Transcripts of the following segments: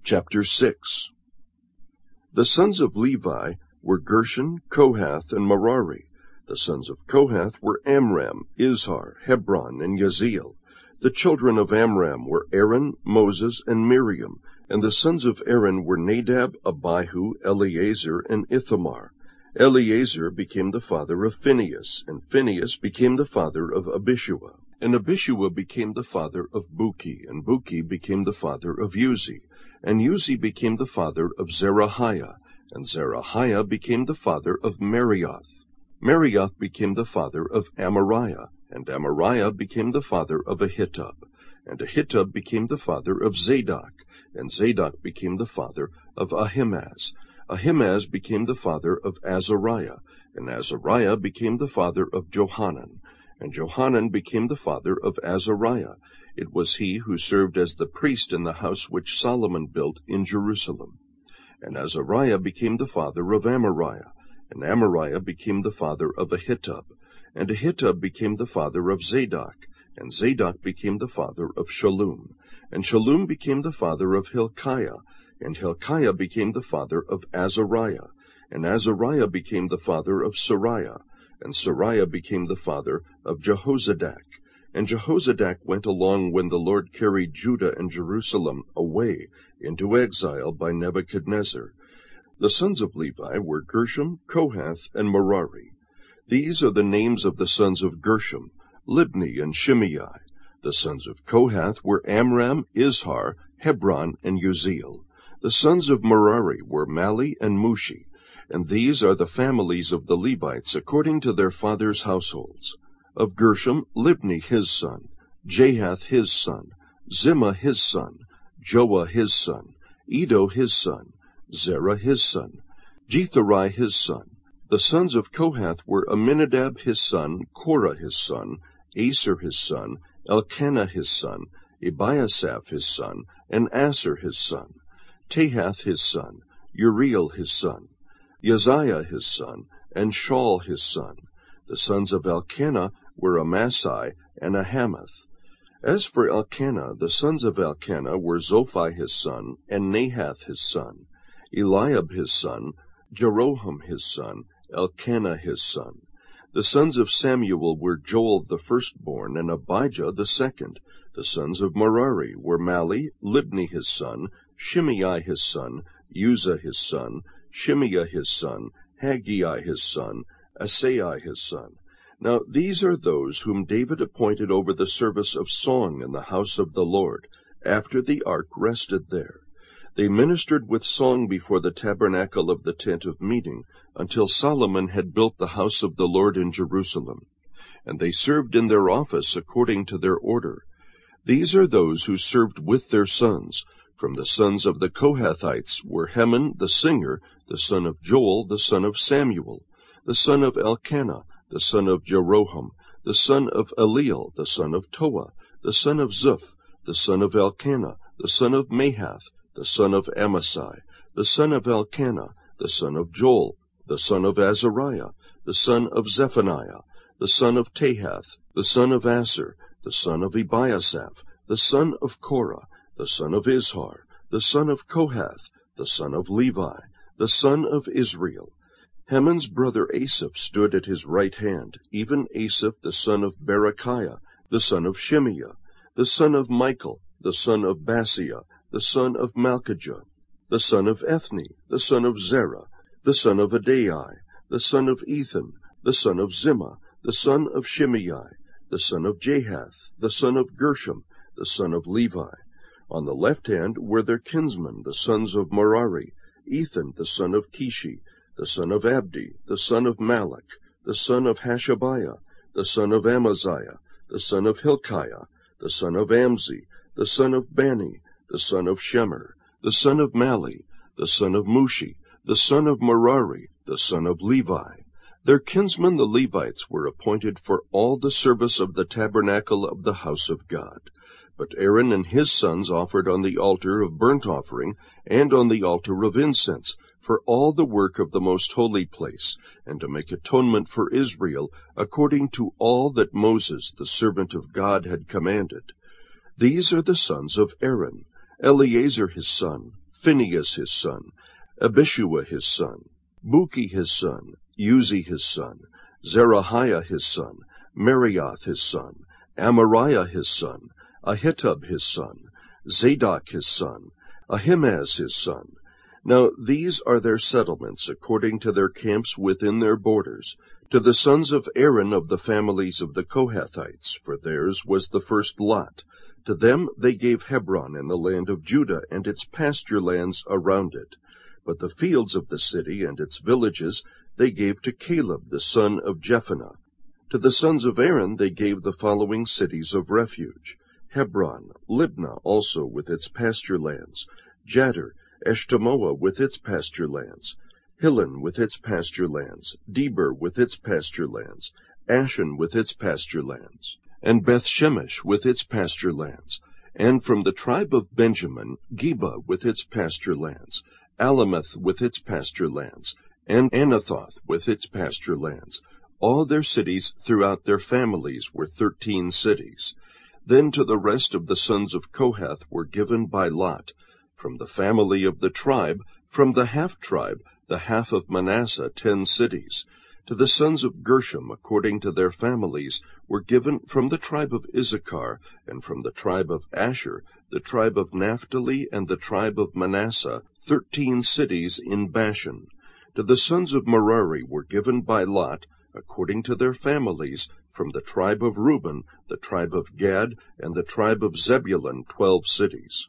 Chapter 6. The sons of Levi were Gershon, Kohath, and Merari. The sons of Kohath were Amram, Izhar, Hebron, and Yaziel. The children of Amram were Aaron, Moses, and Miriam, and the sons of Aaron were Nadab, Abihu, Eleazar, and Ithamar. Eleazar became the father of Phinehas, and Phinehas became the father of Abishua. And Abishua became the father of Buki, and Buki became the father of Uzi. And Uzi became the father of Zerahiah, and Zerahiah became the father of Marioth. Marioth became the father of Amariah, and Amariah became the father of Ahitub. And Ahitub became the father of Zadok, and Zadok became the father of Ahimaaz. Ahimaaz became the father of Azariah, and Azariah became the father of Johanan. And Johanan became the father of Azariah. It was he who served as the priest in the house which Solomon built in Jerusalem. And Azariah became the father of Amariah, and Amariah became the father of Ahitub. And Ahitub became the father of Zadok, and Zadok became the father of Shallum. And Shallum became the father of Hilkiah, and Hilkiah became the father of Azariah. And Azariah became the father of Sariah, and Sariah became the father of Jehozadak. And Jehozadak went along when the Lord carried Judah and Jerusalem away into exile by Nebuchadnezzar. The sons of Levi were Gershom, Kohath, and Merari. These are the names of the sons of Gershom, Libni and Shimei. The sons of Kohath were Amram, Izhar, Hebron, and Uziel. The sons of Merari were Mali and Mushi. And these are the families of the Levites according to their fathers' households. Of Gershom, Libni his son, Jahath his son, Zimmah his son, Joah his son, Edo his son, Zerah his son, Jetharai his son. The sons of Kohath were Aminadab his son, Korah his son, Aser his son, Elkanah his son, Ebiasaph his son, and Aser his son, Tahath his son, Uriel his son, Yaziah his son, and Shaul his son. The sons of Elkanah were Amasai and Ahamath. As for Elkanah, the sons of Elkanah were Zophai his son, and Nahath his son, Eliab his son, Jeroham his son, Elkanah his son. The sons of Samuel were Joel the firstborn, and Abijah the second. The sons of Merari were Mali, Libni his son, Shimei his son, Uzzah his son, Shimei his son, Haggai his son, Asai his son. Now these are those whom David appointed over the service of song in the house of the Lord, after the ark rested there. They ministered with song before the tabernacle of the tent of meeting, until Solomon had built the house of the Lord in Jerusalem. And they served in their office according to their order. These are those who served with their sons. From the sons of the Kohathites were Heman the singer, the son of Joel, the son of Samuel, the son of Elkanah, the son of Jeroham, the son of Eliel, the son of Toah, the son of Zuph, the son of Elkanah, the son of Mahath, the son of Amasai, the son of Elkanah, the son of Joel, the son of Azariah, the son of Zephaniah, the son of Tahath, the son of Aser, the son of Ebiasaph, the son of Korah, the son of Izhar, the son of Kohath, the son of Levi, the son of Israel. Heman's brother Asaph stood at his right hand, even Asaph the son of Berechiah, the son of Shimea, the son of Michael, the son of Baaseiah, the son of Malchijah, the son of Ethni, the son of Zerah, the son of Adai, the son of Ethan, the son of Zimmah, the son of Shimei, the son of Jahath, the son of Gershom, the son of Levi. On the left hand were their kinsmen, the sons of Merari, Ethan the son of Kishi, the son of Abdi, the son of Malach, the son of Hashabiah, the son of Amaziah, the son of Hilkiah, the son of Amzi, the son of Bani, the son of Shemer, the son of Mali, the son of Mushi, the son of Merari, the son of Levi. Their kinsmen the Levites were appointed for all the service of the tabernacle of the house of God. But Aaron and his sons offered on the altar of burnt offering and on the altar of incense for all the work of the most holy place, and to make atonement for Israel according to all that Moses the servant of God had commanded. These are the sons of Aaron, Eleazar his son, Phinehas his son, Abishua his son, Buki his son, Uzi his son, Zerahiah his son, Marioth his son, Amariah his son, Ahitub his son, Zadok his son, Ahimaaz his son. Now these are their settlements according to their camps within their borders, to the sons of Aaron of the families of the Kohathites, for theirs was the first lot. To them they gave Hebron and the land of Judah and its pasture lands around it. But the fields of the city and its villages they gave to Caleb the son of Jephunneh. To the sons of Aaron they gave the following cities of refuge: Hebron, Libnah also with its pasture lands, Jadar, Eshtemoa with its pasture lands, Hilon with its pasture lands, Deber with its pasture lands, Ashan with its pasture lands, and Beth-Shemesh with its pasture lands. And from the tribe of Benjamin, Geba with its pasture lands, Alameth with its pasture lands, and Anathoth with its pasture lands. All their cities throughout their families were 13 cities. Then to the rest of the sons of Kohath were given by lot, from the family of the tribe, from the half-tribe, the half of Manasseh, 10 cities. To the sons of Gershom, according to their families, were given from the tribe of Issachar, and from the tribe of Asher, the tribe of Naphtali, and the tribe of Manasseh, 13 cities in Bashan. To the sons of Merari were given by lot, according to their families, from the tribe of Reuben, the tribe of Gad, and the tribe of Zebulun, 12 cities.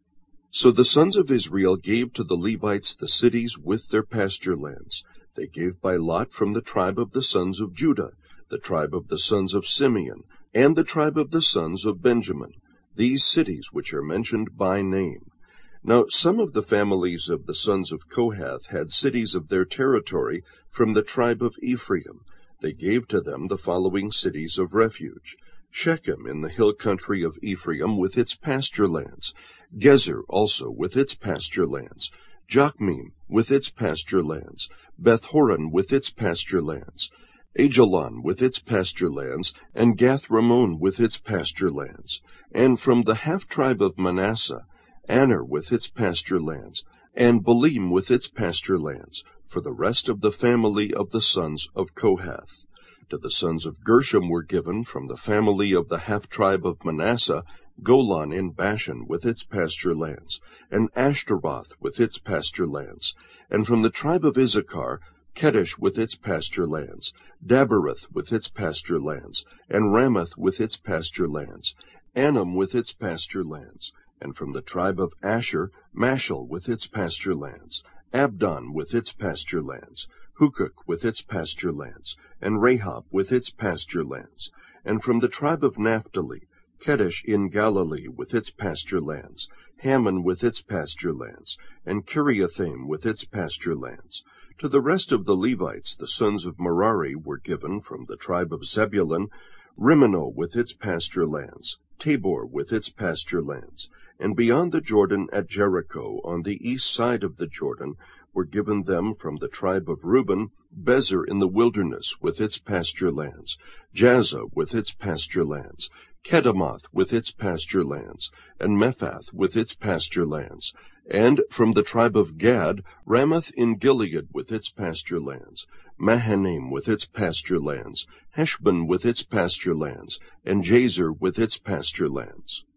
So the sons of Israel gave to the Levites the cities with their pasture lands. They gave by lot from the tribe of the sons of Judah, the tribe of the sons of Simeon, and the tribe of the sons of Benjamin, these cities which are mentioned by name. Now some of the families of the sons of Kohath had cities of their territory from the tribe of Ephraim. They gave to them the following cities of refuge: Shechem in the hill country of Ephraim with its pasture lands, Gezer also with its pasture lands, Jokmeam with its pasture lands, Beth-horon with its pasture lands, Ajalon with its pasture lands, and Gath-Rimmon with its pasture lands. And from the half-tribe of Manasseh, Aner with its pasture lands, and Balim with its pasture lands, for the rest of the family of the sons of Kohath. To the sons of Gershom were given from the family of the half-tribe of Manasseh, Golan in Bashan with its pasture lands, and Ashtaroth with its pasture lands. And from the tribe of Issachar, Kedesh with its pasture lands, Dabereth with its pasture lands, and Ramoth with its pasture lands, Anam with its pasture lands. And from the tribe of Asher, Mashal with its pasture lands, Abdon with its pasture lands, Hukok with its pasture lands, and Rahab with its pasture lands. And from the tribe of Naphtali, Kedesh in Galilee with its pasture lands, Hammon with its pasture lands, and Kiriathaim with its pasture lands. To the rest of the Levites, the sons of Merari, were given from the tribe of Zebulun, Rimmon with its pasture lands, Tabor with its pasture lands, and beyond the Jordan at Jericho, on the east side of the Jordan, were given them from the tribe of Reuben, Bezer in the wilderness with its pasture lands, Jaza with its pasture lands, Kedemoth with its pasture lands, and Mephath with its pasture lands. And from the tribe of Gad, Ramoth in Gilead with its pasture lands, Mahanaim with its pasture lands, Heshbon with its pasture lands, and Jazer with its pasture lands.